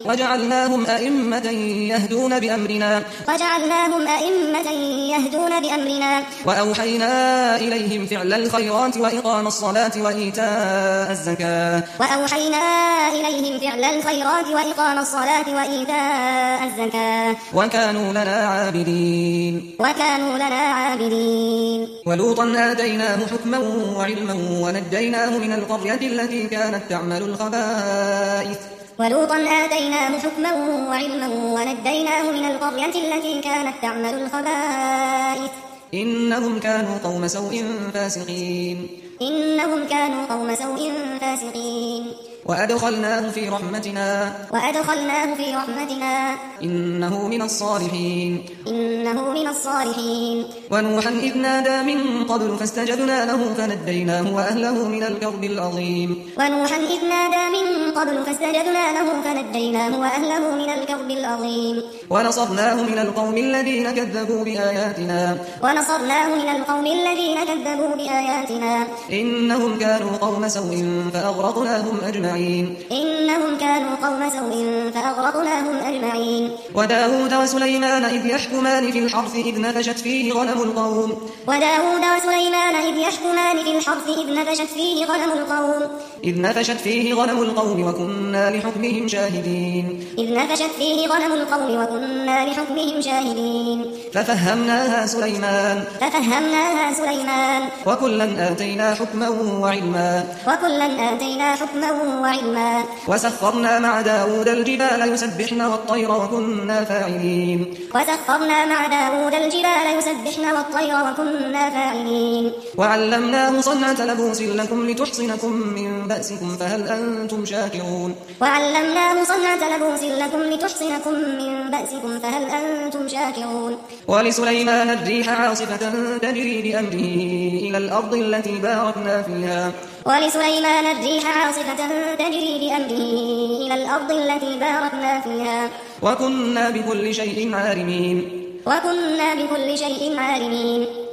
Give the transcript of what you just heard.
وجعلناهم أئمة يهدون بأمرنا وأوحينا إليهم فعل الخيرات وإقام الصلاة وإيتاء الزكاة وكانوا لنا عابدين ولوطا آتيناه حكما وعلما ونجيناه من القرية التي كانت تعمل الخبائث إنهم كانوا قوم سوء فاسقين وأدخلناه في رحمتنا إنه من الصالحين ونوحا إذ نادى من قبل فاستجبنا له فنجيناه وأهله من الكرب العظيم ونصرناه من القوم الذين كذبوا بآياتنا إنهم كانوا قوم سوء فأغرقناهم أجمعين وداود وسليمان إذ يحكمان في الحرث إذ نفشت فيه غنم القوم وكنا لحكمهم شاهدين ففهمناها سليمان وكلا آتينا حكما وعلما وسخرنا مع داود الجبال يسبحن والطير وكنا فاعلين وعلمناه صنعة لبوس لكم لتحصنكم من بأسكم فهل أنتم شاكرون ولسليمان الريح عاصفة تجري بأمره إلى الأرض التي باركنا فيها وكنا بكل شيء عالمين